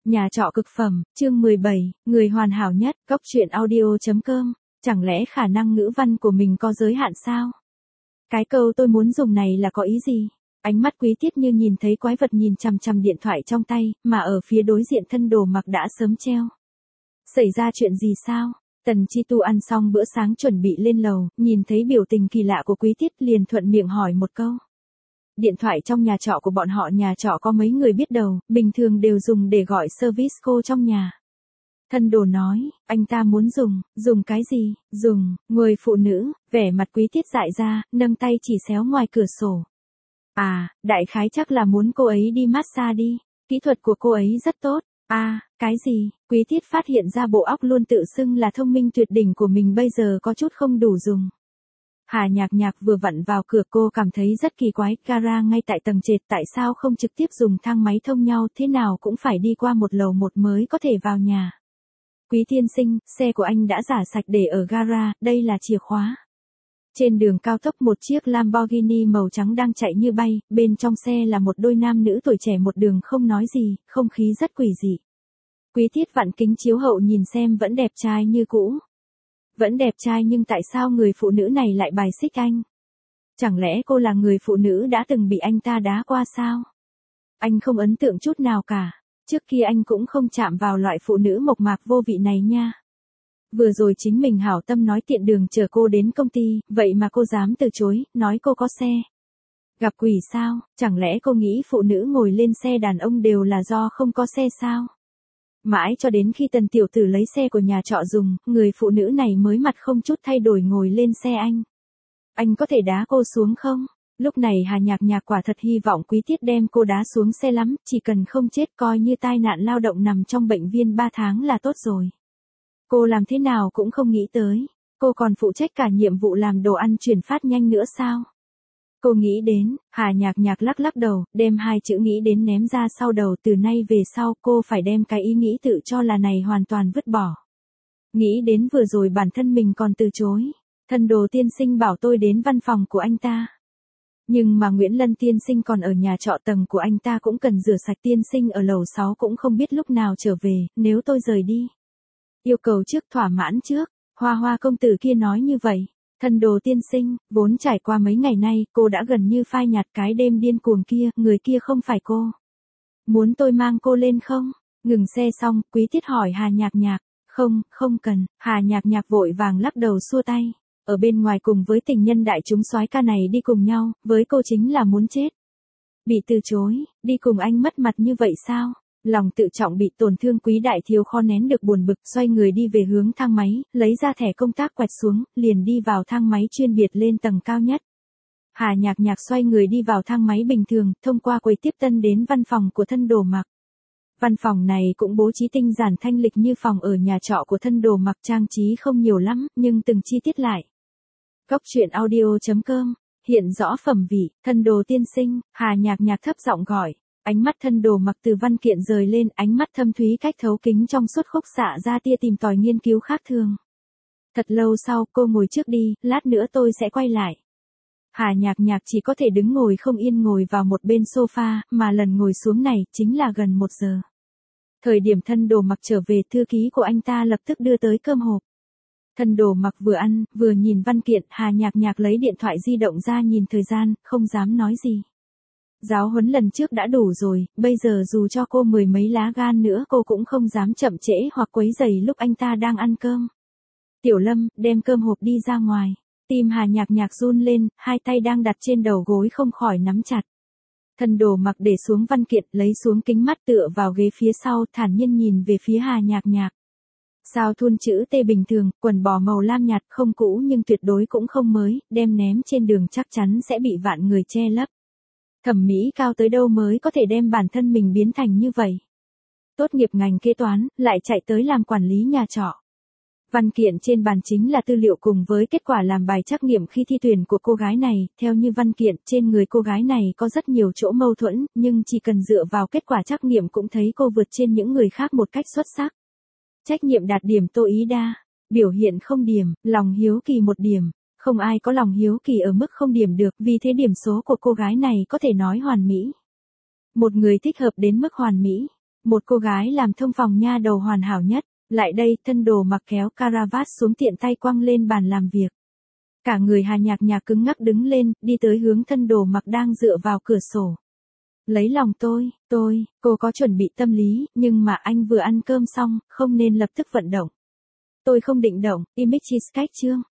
Nhà trọ cực phẩm, chương 17, người hoàn hảo nhất, góc truyện audio.com, chẳng lẽ khả năng ngữ văn của mình có giới hạn sao? Cái câu tôi muốn dùng này là có ý gì? Ánh mắt Quý Tiết như nhìn thấy quái vật nhìn chằm chằm điện thoại trong tay, mà ở phía đối diện Thân Đồ Mặc đã sớm treo. Xảy ra chuyện gì sao? Tần Chi Tu ăn xong bữa sáng chuẩn bị lên lầu, nhìn thấy biểu tình kỳ lạ của Quý Tiết liền thuận miệng hỏi một câu. Điện thoại trong nhà trọ của bọn họ nhà trọ có mấy người biết đầu, bình thường đều dùng để gọi service cô trong nhà. Thân Đồ nói, anh ta muốn dùng cái gì, người phụ nữ, vẻ mặt Quý Tiết dại ra, nâng tay chỉ xéo ngoài cửa sổ. À, đại khái chắc là muốn cô ấy đi massage đi, kỹ thuật của cô ấy rất tốt. À, cái gì, Quý Tiết phát hiện ra bộ óc luôn tự xưng là thông minh tuyệt đỉnh của mình bây giờ có chút không đủ dùng. Hà Nhạc Nhạc vừa vặn vào cửa, cô cảm thấy rất kỳ quái, gara ngay tại tầng trệt, tại sao không trực tiếp dùng thang máy thông nhau, thế nào cũng phải đi qua một lầu một mới có thể vào nhà. Quý tiên sinh, xe của anh đã rả sạch để ở gara, đây là chìa khóa. Trên đường cao tốc một chiếc Lamborghini màu trắng đang chạy như bay, bên trong xe là một đôi nam nữ tuổi trẻ một đường không nói gì, không khí rất quỷ dị. Quý Tiết vặn kính chiếu hậu nhìn xem vẫn đẹp trai như cũ. Vẫn đẹp trai nhưng tại sao người phụ nữ này lại bài xích anh? Chẳng lẽ cô là người phụ nữ đã từng bị anh ta đá qua sao? Anh không ấn tượng chút nào cả. Trước kia anh cũng không chạm vào loại phụ nữ mộc mạc vô vị này nha. Vừa rồi chính mình hảo tâm nói tiện đường chở cô đến công ty, vậy mà cô dám từ chối, nói cô có xe. Gặp quỷ sao, chẳng lẽ cô nghĩ phụ nữ ngồi lên xe đàn ông đều là do không có xe sao? Mãi cho đến khi Tần tiểu tử lấy xe của nhà trọ dùng, người phụ nữ này mới mặt không chút thay đổi ngồi lên xe anh. Anh có thể đá cô xuống không? Lúc này Hà Nhạc Nhạc quả thật hy vọng Quý Tiết đem cô đá xuống xe lắm, chỉ cần không chết coi như tai nạn lao động nằm trong bệnh viên 3 tháng là tốt rồi. Cô làm thế nào cũng không nghĩ tới, cô còn phụ trách cả nhiệm vụ làm đồ ăn chuyển phát nhanh nữa sao? Cô nghĩ đến, Hà Nhạc Nhạc lắc lắc đầu, đem hai chữ nghĩ đến ném ra sau đầu, từ nay về sau cô phải đem cái ý nghĩ tự cho là này hoàn toàn vứt bỏ. Nghĩ đến vừa rồi bản thân mình còn từ chối, Thân Đồ tiên sinh bảo tôi đến văn phòng của anh ta. Nhưng mà Nguyễn Lân tiên sinh còn ở nhà trọ tầng của anh ta cũng cần rửa sạch, tiên sinh ở lầu 6 cũng không biết lúc nào trở về, nếu tôi rời đi. Yêu cầu trước thỏa mãn trước, Hoa Hoa công tử kia nói như vậy. Thân Đồ tiên sinh, vốn trải qua mấy ngày nay, cô đã gần như phai nhạt cái đêm điên cuồng kia, người kia không phải cô. Muốn tôi mang cô lên không? Ngừng xe xong, Quý Tiết hỏi Hà Nhạc Nhạc. Không cần, Hà Nhạc Nhạc vội vàng lắc đầu xua tay. Ở bên ngoài cùng với tình nhân đại chúng soái ca này đi cùng nhau, với cô chính là muốn chết. Bị từ chối, đi cùng anh mất mặt như vậy sao? Lòng tự trọng bị tổn thương, Quý đại thiếu kho nén được buồn bực, xoay người đi về hướng thang máy, lấy ra thẻ công tác quẹt xuống, liền đi vào thang máy chuyên biệt lên tầng cao nhất. Hà Nhạc Nhạc xoay người đi vào thang máy bình thường, thông qua quầy tiếp tân đến văn phòng của Thân Đồ Mặc. Văn phòng này cũng bố trí tinh giản thanh lịch như phòng ở nhà trọ của Thân Đồ Mặc, trang trí không nhiều lắm, nhưng từng chi tiết lại. Góc truyện audio.com, hiện rõ phẩm vị, Thân Đồ tiên sinh, Hà Nhạc Nhạc thấp giọng gọi. Ánh mắt Thân Đồ Mặc từ văn kiện rời lên, ánh mắt thâm thúy cách thấu kính trong suốt khúc xạ ra tia tìm tòi nghiên cứu khác thường. Thật lâu sau, cô ngồi trước đi, lát nữa tôi sẽ quay lại. Hà Nhạc Nhạc chỉ có thể đứng ngồi không yên ngồi vào một bên sofa, mà lần ngồi xuống này chính là gần 1 giờ. Thời điểm Thân Đồ Mặc trở về, thư ký của anh ta lập tức đưa tới cơm hộp. Thân Đồ Mặc vừa ăn, vừa nhìn văn kiện, Hà Nhạc Nhạc lấy điện thoại di động ra nhìn thời gian, không dám nói gì. Giáo huấn lần trước đã đủ rồi, bây giờ dù cho cô 10 mấy lá gan nữa cô cũng không dám chậm trễ hoặc quấy rầy lúc anh ta đang ăn cơm. Tiểu Lâm, đem cơm hộp đi ra ngoài. Tim Hà Nhạc Nhạc run lên, hai tay đang đặt trên đầu gối không khỏi nắm chặt. Thân Đồ Mặc để xuống văn kiện, lấy xuống kính mắt tựa vào ghế phía sau, thản nhiên nhìn về phía Hà Nhạc Nhạc. Sao thun chữ T bình thường, quần bò màu lam nhạt, không cũ nhưng tuyệt đối cũng không mới, đem ném trên đường chắc chắn sẽ bị vạn người che lấp. Thẩm mỹ cao tới đâu mới có thể đem bản thân mình biến thành như vậy? Tốt nghiệp ngành kế toán, lại chạy tới làm quản lý nhà trọ. Văn kiện trên bàn chính là tư liệu cùng với kết quả làm bài trắc nghiệm khi thi tuyển của cô gái này, theo như văn kiện, trên người cô gái này có rất nhiều chỗ mâu thuẫn, nhưng chỉ cần dựa vào kết quả trắc nghiệm cũng thấy cô vượt trên những người khác một cách xuất sắc. Trách nhiệm đạt điểm Tô Ý Đa, biểu hiện không điểm, lòng hiếu kỳ 1 điểm. Không ai có lòng hiếu kỳ ở mức không điểm được, vì thế điểm số của cô gái này có thể nói hoàn mỹ. Một người thích hợp đến mức hoàn mỹ. Một cô gái làm thông phòng nha đầu hoàn hảo nhất. Lại đây, thân đồ mặc kéo caravat xuống tiện tay quăng lên bàn làm việc. Cả người Hà Nhạc Nhạc cứng ngắc đứng lên, đi tới hướng thân đồ mặc đang dựa vào cửa sổ. Lấy lòng cô có chuẩn bị tâm lý, nhưng mà anh vừa ăn cơm xong, không nên lập tức vận động. Tôi không định động, image cheesecake chương.